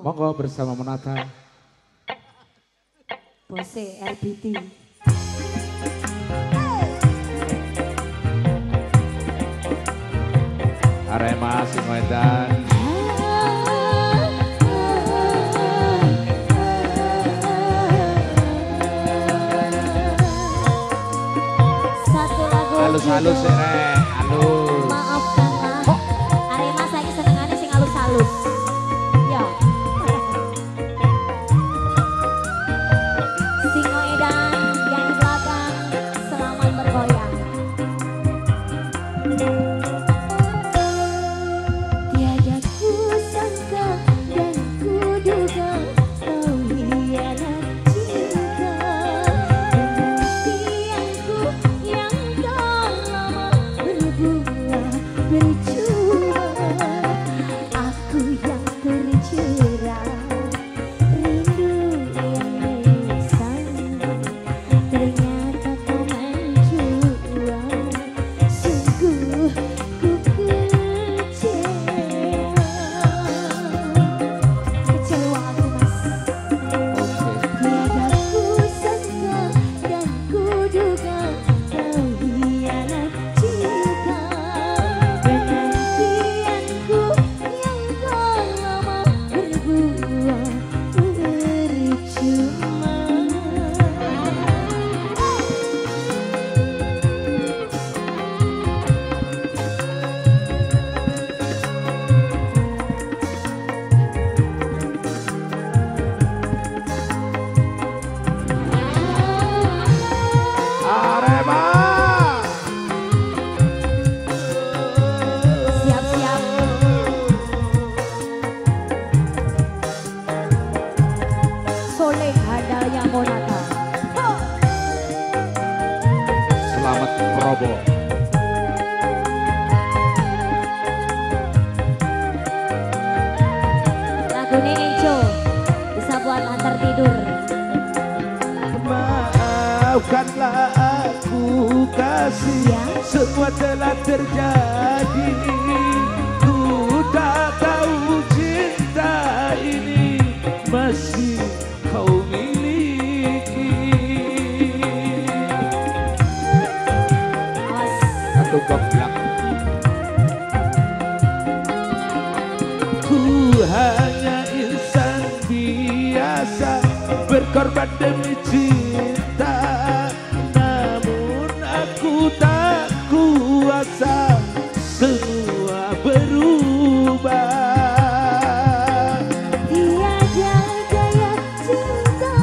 Monggo bersama menata. Bose RBT. Arema Singoedan. Satu lagu Halus-halus ya, halus. Maafkan lah. Arema saiki senengane sing halus-halus. Ya. Singo Edan yang di belakang selamat bergoyang. Tiada kusangka dan kuduga kau hianat cinta dengan impianku yang telah lama berbuah percuma. Aku yang terjerat rindu yang menyesal, ternyata kau menjua. Sungguh ku kecewa aku mas. Tiada kusangka dan kuduga kau hianat cinta dengan impianku yang telah lama berbuah percuma. Arema. Siap-siap. Soleh Hadaya Monata. Selamat Probo. Lagunya Enjo bisa buat antar tidur. Maafkanlah aku kasih, Ya. semua telah terjadi. Ku tak tahu cinta ini masih kau miliki. Awas. Satu goblok. Ku hanya insan biasa berkorban demi cinta, namun aku tak kuasa semua berubah. Tiada daya cinta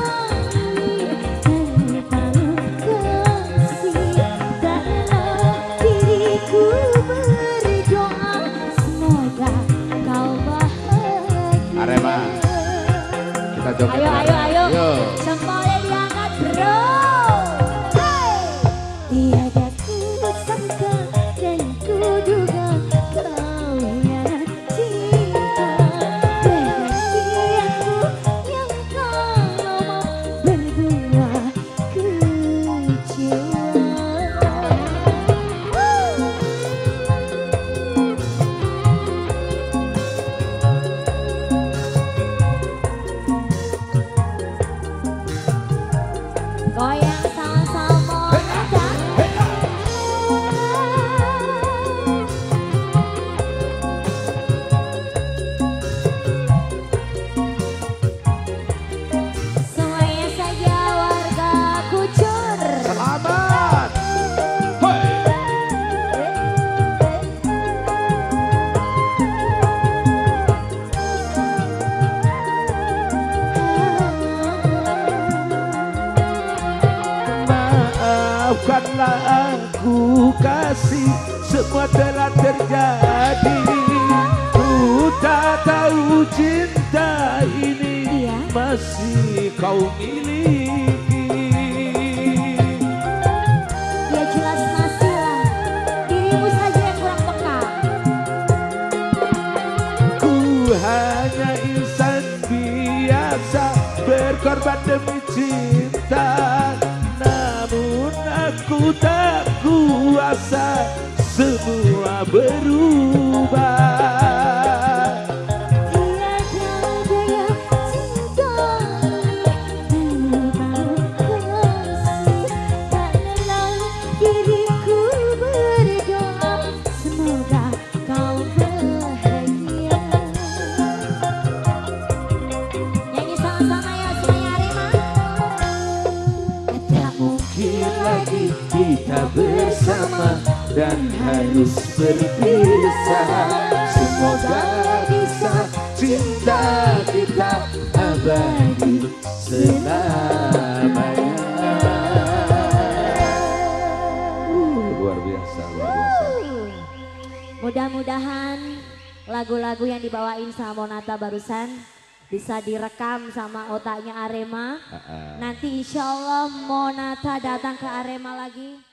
tanpa kasih, karena diriku berdoa semoga kau bahagia. Arema, kita joget. Ayo, ayo, ayo. Yo. Jempolnya diangkat, bro. Hey. Tiada kusangka dan kuduga kau hianat cinta dengan impianku yang telah lama berbuah kecewa. Goyang sama-sama semuanya saja warga Kucur. Selamat. Hoi. Maafkanlah aku kasih, semua telah terjadi. Ku tak tahu cinta ini Iya. masih kau miliki. Ya jelas masih lah, dirimu saja yang kurang peka. Ku hanya insan biasa berkorban demi cinta, namun aku tak kuasa semua berubah. Tiada daya dan harus berpisah. Semoga bisa cinta kita abadi selamanya. Luar biasa, luar biasa. Mudah-mudahan lagu-lagu yang dibawain sama Monata barusan bisa direkam sama otaknya Arema. Nanti insya Allah Monata datang ke Arema lagi.